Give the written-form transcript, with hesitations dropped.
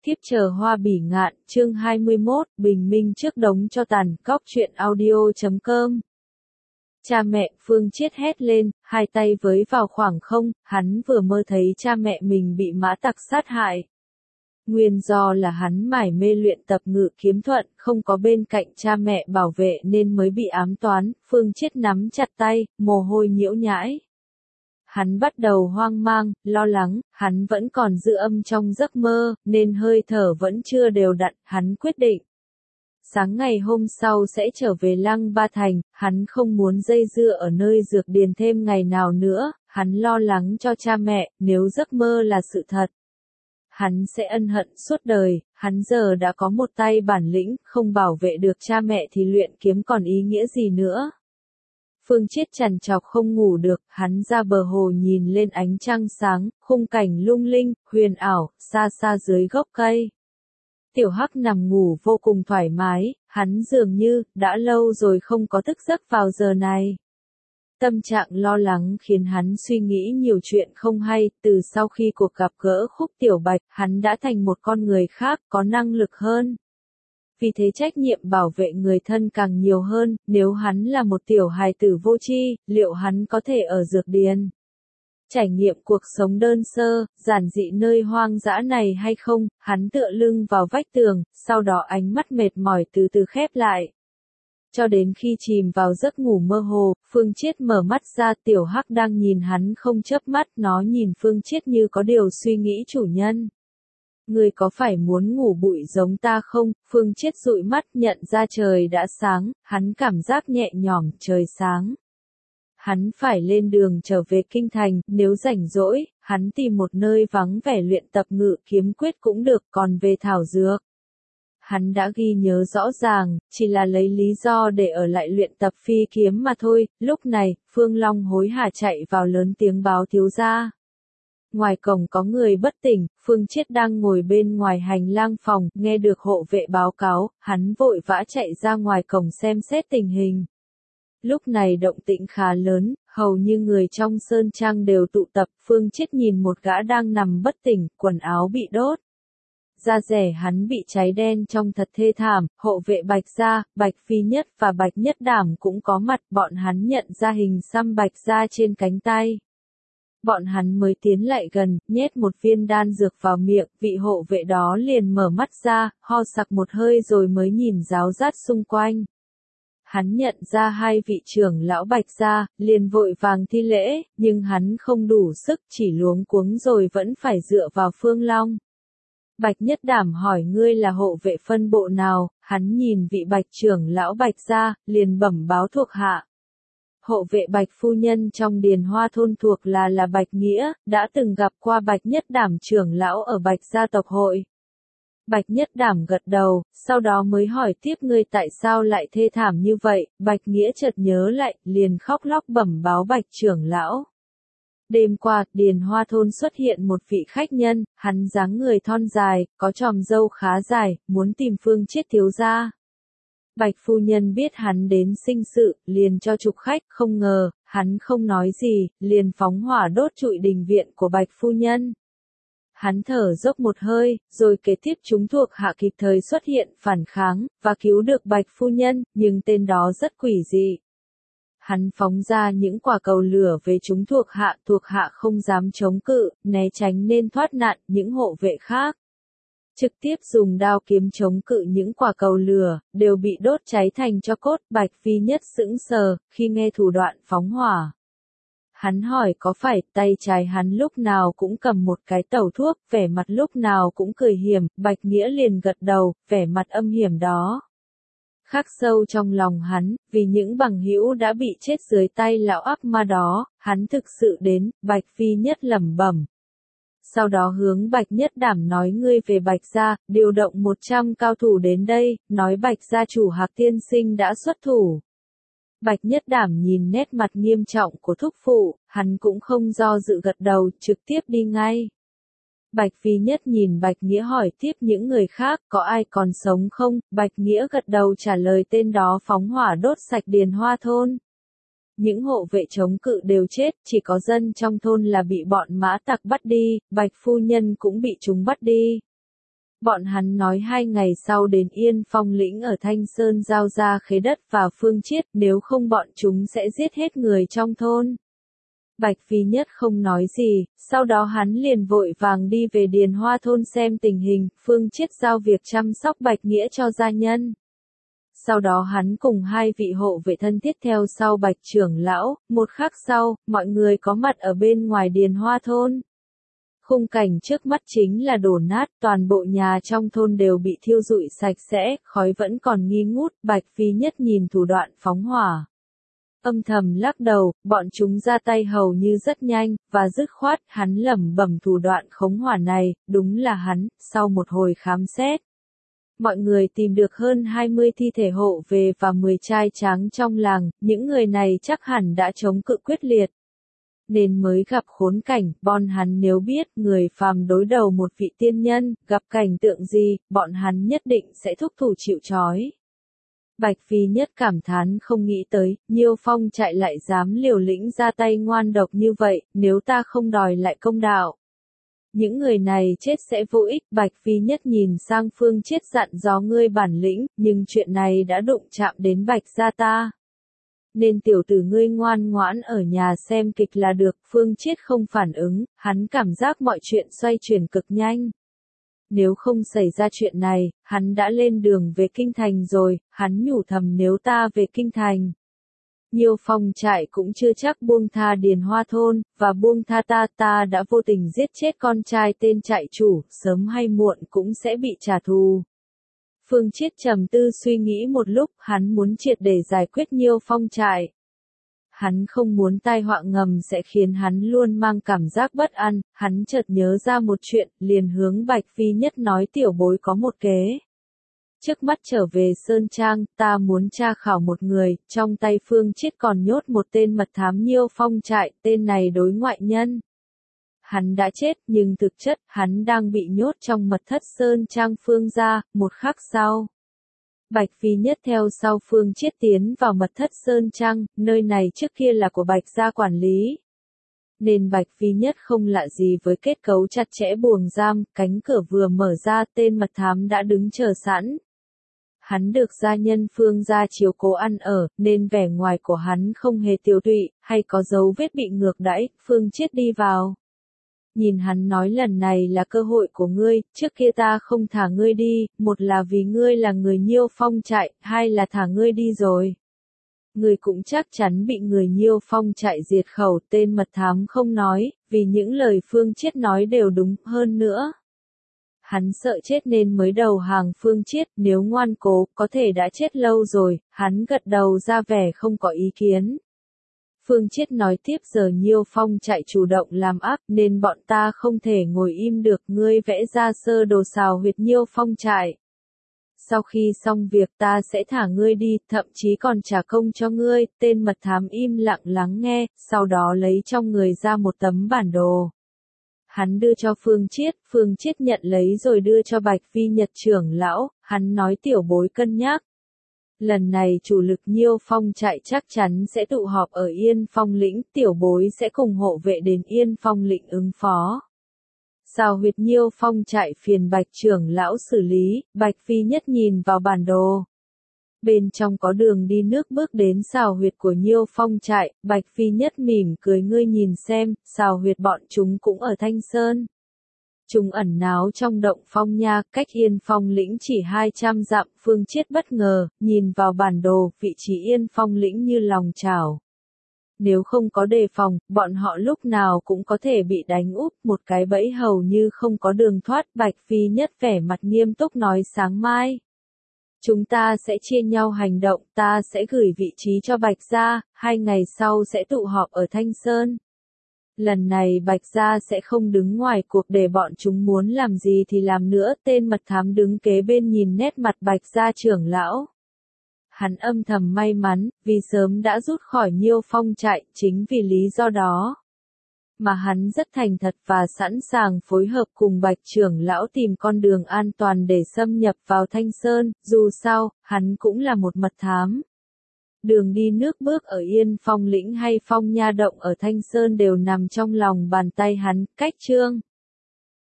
Thiếp chờ hoa bỉ ngạn, chương 21, bình minh trước đống tro tàn, cóc truyện audio.com. Cha mẹ, Phương Chiết hét lên, hai tay với vào khoảng không, hắn vừa mơ thấy cha mẹ mình bị mã tặc sát hại. Nguyên do là hắn mải mê luyện tập ngự kiếm thuật, không có bên cạnh cha mẹ bảo vệ nên mới bị ám toán. Phương Chiết nắm chặt tay, mồ hôi nhiễu nhãi. Hắn bắt đầu hoang mang, lo lắng, hắn vẫn còn giữ âm trong giấc mơ, nên hơi thở vẫn chưa đều đặn, hắn quyết định. Sáng ngày hôm sau sẽ trở về Lăng Ba Thành, hắn không muốn dây dưa ở nơi dược điền thêm ngày nào nữa, hắn lo lắng cho cha mẹ, nếu giấc mơ là sự thật. Hắn sẽ ân hận suốt đời, hắn giờ đã có một tay bản lĩnh, không bảo vệ được cha mẹ thì luyện kiếm còn ý nghĩa gì nữa. Phương Chiết trằn trọc không ngủ được, hắn ra bờ hồ nhìn lên ánh trăng sáng, khung cảnh lung linh, huyền ảo, xa xa dưới gốc cây. Tiểu Hắc nằm ngủ vô cùng thoải mái, hắn dường như, đã lâu rồi không có thức giấc vào giờ này. Tâm trạng lo lắng khiến hắn suy nghĩ nhiều chuyện không hay, từ sau khi cuộc gặp gỡ Khúc Tiểu Bạch, hắn đã thành một con người khác, có năng lực hơn. Vì thế trách nhiệm bảo vệ người thân càng nhiều hơn, nếu hắn là một tiểu hài tử vô tri, liệu hắn có thể ở dược điền? Trải nghiệm cuộc sống đơn sơ, giản dị nơi hoang dã này hay không, hắn tựa lưng vào vách tường, sau đó ánh mắt mệt mỏi từ từ khép lại. Cho đến khi chìm vào giấc ngủ mơ hồ, Phương Chiết mở mắt ra, Tiểu Hắc đang nhìn hắn không chớp mắt, nó nhìn Phương Chiết như có điều suy nghĩ. Chủ nhân, ngươi có phải muốn ngủ bụi giống ta không? Phương Chiết dụi mắt nhận ra trời đã sáng, hắn cảm giác nhẹ nhõm, trời sáng. Hắn phải lên đường trở về kinh thành, nếu rảnh rỗi, hắn tìm một nơi vắng vẻ luyện tập ngự kiếm quyết cũng được, còn về thảo dược. Hắn đã ghi nhớ rõ ràng, chỉ là lấy lý do để ở lại luyện tập phi kiếm mà thôi. Lúc này, Phương Long hối hả chạy vào lớn tiếng báo thiếu gia. Ngoài cổng có người bất tỉnh, Phương Chiết đang ngồi bên ngoài hành lang phòng, nghe được hộ vệ báo cáo, hắn vội vã chạy ra ngoài cổng xem xét tình hình. Lúc này động tĩnh khá lớn, hầu như người trong sơn trang đều tụ tập. Phương Chiết nhìn một gã đang nằm bất tỉnh, quần áo bị đốt. Da rẻ hắn bị cháy đen trông thật thê thảm. Hộ vệ Bạch Gia, Bạch Phi Nhất và Bạch Nhất Đảm cũng có mặt, bọn hắn nhận ra hình xăm Bạch Gia trên cánh tay. Bọn hắn mới tiến lại gần, nhét một viên đan dược vào miệng, vị hộ vệ đó liền mở mắt ra, ho sặc một hơi rồi mới nhìn ráo rát xung quanh. Hắn nhận ra hai vị trưởng lão Bạch Gia, liền vội vàng thi lễ, nhưng hắn không đủ sức, chỉ luống cuống rồi vẫn phải dựa vào Phương Long. Bạch Nhất Đảm hỏi, ngươi là hộ vệ phân bộ nào? Hắn nhìn vị Bạch trưởng lão Bạch Gia, liền bẩm báo thuộc hạ. Hộ vệ Bạch phu nhân trong Điền Hoa thôn thuộc là Bạch Nghĩa, đã từng gặp qua Bạch Nhất Đảm trưởng lão ở Bạch gia tộc hội. Bạch Nhất Đảm gật đầu, sau đó mới hỏi tiếp, ngươi tại sao lại thê thảm như vậy? Bạch Nghĩa chợt nhớ lại, liền khóc lóc bẩm báo Bạch trưởng lão. Đêm qua, Điền Hoa thôn xuất hiện một vị khách nhân, hắn dáng người thon dài, có chòm râu khá dài, muốn tìm Phương Chiết thiếu gia. Bạch phu nhân biết hắn đến sinh sự, liền cho chụp khách, không ngờ, hắn không nói gì, liền phóng hỏa đốt trụi đình viện của Bạch phu nhân. Hắn thở dốc một hơi, rồi kế tiếp chúng thuộc hạ kịp thời xuất hiện, phản kháng, và cứu được Bạch phu nhân, nhưng tên đó rất quỷ dị. Hắn phóng ra những quả cầu lửa về chúng thuộc hạ không dám chống cự, né tránh nên thoát nạn. Những hộ vệ khác trực tiếp dùng đao kiếm chống cự những quả cầu lửa, đều bị đốt cháy thành tro cốt. Bạch Phi Nhất sững sờ, khi nghe thủ đoạn phóng hỏa. Hắn hỏi có phải tay trái hắn lúc nào cũng cầm một cái tẩu thuốc, vẻ mặt lúc nào cũng cười hiểm. Bạch Nghĩa liền gật đầu, vẻ mặt âm hiểm đó khắc sâu trong lòng hắn, vì những bằng hữu đã bị chết dưới tay lão ác ma đó, hắn thực sự đến. Bạch Phi Nhất lẩm bẩm. Sau đó hướng Bạch Nhất Đảm nói, ngươi về Bạch gia, điều động 100 cao thủ đến đây, nói Bạch gia chủ Hạc tiên sinh đã xuất thủ. Bạch Nhất Đảm nhìn nét mặt nghiêm trọng của thúc phụ, hắn cũng không do dự gật đầu, trực tiếp đi ngay. Bạch Phi Nhất nhìn Bạch Nghĩa hỏi tiếp, những người khác có ai còn sống không? Bạch Nghĩa gật đầu trả lời, tên đó phóng hỏa đốt sạch Điền Hoa thôn. Những hộ vệ chống cự đều chết, chỉ có dân trong thôn là bị bọn mã tặc bắt đi, Bạch phu nhân cũng bị chúng bắt đi. Bọn hắn nói 2 ngày sau đến Yên Phong lĩnh ở Thanh Sơn giao ra khế đất và Phương Chiết, nếu không bọn chúng sẽ giết hết người trong thôn. Bạch Phi Nhất không nói gì, sau đó hắn liền vội vàng đi về Điền Hoa thôn xem tình hình, Phương Chiết giao việc chăm sóc Bạch Nghĩa cho gia nhân. Sau đó hắn cùng 2 vị hộ vệ thân thiết theo sau Bạch trưởng lão, một khắc sau, mọi người có mặt ở bên ngoài Điền Hoa thôn. Khung cảnh trước mắt chính là đổ nát, toàn bộ nhà trong thôn đều bị thiêu rụi sạch sẽ, khói vẫn còn nghi ngút, Bạch Phi Nhất nhìn thủ đoạn phóng hỏa. Âm thầm lắc đầu, bọn chúng ra tay hầu như rất nhanh, và dứt khoát, hắn lẩm bẩm thủ đoạn khống hỏa này, đúng là hắn, sau một hồi khám xét. Mọi người tìm được hơn 20 thi thể hộ về và 10 trai tráng trong làng, những người này chắc hẳn đã chống cự quyết liệt. Nên mới gặp khốn cảnh, bọn hắn nếu biết người phàm đối đầu một vị tiên nhân, gặp cảnh tượng gì, bọn hắn nhất định sẽ thúc thủ chịu trói. Bạch Phi Nhất cảm thán không nghĩ tới, Nhiêu Phong chạy lại dám liều lĩnh ra tay ngoan độc như vậy, nếu ta không đòi lại công đạo. Những người này chết sẽ vô ích, Bạch Phi Nhất nhìn sang Phương Chiết dặn dò ngươi bản lĩnh, nhưng chuyện này đã đụng chạm đến Bạch gia ta. Nên tiểu tử ngươi ngoan ngoãn ở nhà xem kịch là được, Phương Chiết không phản ứng, hắn cảm giác mọi chuyện xoay chuyển cực nhanh. Nếu không xảy ra chuyện này, hắn đã lên đường về Kinh Thành rồi, hắn nhủ thầm nếu ta về Kinh Thành. Nhiêu Phong trại cũng chưa chắc buông tha Điền Hoa thôn, và buông tha ta đã vô tình giết chết con trai tên trại chủ, sớm hay muộn cũng sẽ bị trả thù. Phương Chiết trầm tư suy nghĩ một lúc, hắn muốn triệt để giải quyết Nhiêu Phong trại. Hắn không muốn tai họa ngầm sẽ khiến hắn luôn mang cảm giác bất an, hắn chợt nhớ ra một chuyện, liền hướng Bạch Phi Nhất nói tiểu bối có một kế. Trước mắt trở về Sơn Trang, ta muốn tra khảo một người, trong tay Phương Chiết còn nhốt một tên mật thám Nhiêu Phong trại, tên này đối ngoại nhân. Hắn đã chết, nhưng thực chất, hắn đang bị nhốt trong mật thất Sơn Trang Phương gia, một khắc sau. Bạch Phi Nhất theo sau Phương Chiết tiến vào mật thất Sơn Trang, nơi này trước kia là của Bạch gia quản lý. Nên Bạch Phi Nhất không lạ gì với kết cấu chặt chẽ buồng giam, cánh cửa vừa mở ra tên mật thám đã đứng chờ sẵn. Hắn được gia nhân Phương gia chiếu cố ăn ở, nên vẻ ngoài của hắn không hề tiêu tụy, hay có dấu vết bị ngược đãi, Phương Chiết đi vào. Nhìn hắn nói lần này là cơ hội của ngươi, trước kia ta không thả ngươi đi, một là vì ngươi là người Nhiêu Phong trại, hai là thả ngươi đi rồi. Ngươi cũng chắc chắn bị người Nhiêu Phong trại diệt khẩu, tên mật thám không nói, vì những lời Phương Chiết nói đều đúng hơn nữa. Hắn sợ chết nên mới đầu hàng Phương Chiết, nếu ngoan cố, có thể đã chết lâu rồi, hắn gật đầu ra vẻ không có ý kiến. Phương Chiết nói tiếp giờ Nhiêu Phong chạy chủ động làm ác nên bọn ta không thể ngồi im được, ngươi vẽ ra sơ đồ xào huyệt Nhiêu Phong trại. Sau khi xong việc ta sẽ thả ngươi đi, thậm chí còn trả công cho ngươi, tên mật thám im lặng lắng nghe, sau đó lấy trong người ra một tấm bản đồ. Hắn đưa cho Phương Chiết nhận lấy rồi đưa cho Bạch Phi Nhật trưởng lão, hắn nói tiểu bối cân nhắc. Lần này chủ lực Nhiêu Phong trại chắc chắn sẽ tụ họp ở Yên Phong lĩnh, tiểu bối sẽ cùng hộ vệ đến Yên Phong lĩnh ứng phó. Xào huyệt Nhiêu Phong trại phiền Bạch trưởng lão xử lý, Bạch Phi Nhất nhìn vào bản đồ. Bên trong có đường đi nước bước đến xào huyệt của Nhiêu Phong trại, Bạch Phi Nhất mỉm cười ngươi nhìn xem, xào huyệt bọn chúng cũng ở Thanh Sơn. Chúng ẩn náu trong động Phong Nha, cách Yên Phong lĩnh chỉ 200 dặm, Phương Chiết bất ngờ, nhìn vào bản đồ, vị trí Yên Phong lĩnh như lòng chảo. Nếu không có đề phòng, bọn họ lúc nào cũng có thể bị đánh úp, một cái bẫy hầu như không có đường thoát, Bạch Phi Nhất vẻ mặt nghiêm túc nói sáng mai. Chúng ta sẽ chia nhau hành động, ta sẽ gửi vị trí cho Bạch gia, 2 ngày sau sẽ tụ họp ở Thanh Sơn. Lần này Bạch gia sẽ không đứng ngoài cuộc để bọn chúng muốn làm gì thì làm nữa, tên mật thám đứng kế bên nhìn nét mặt Bạch gia trưởng lão. Hắn âm thầm may mắn, vì sớm đã rút khỏi Nhiêu Phong trại, chính vì lý do đó. Mà hắn rất thành thật và sẵn sàng phối hợp cùng Bạch trưởng lão tìm con đường an toàn để xâm nhập vào Thanh Sơn, dù sao, hắn cũng là một mật thám. Đường đi nước bước ở Yên Phong lĩnh hay Phong Nha động ở Thanh Sơn đều nằm trong lòng bàn tay hắn, cách chương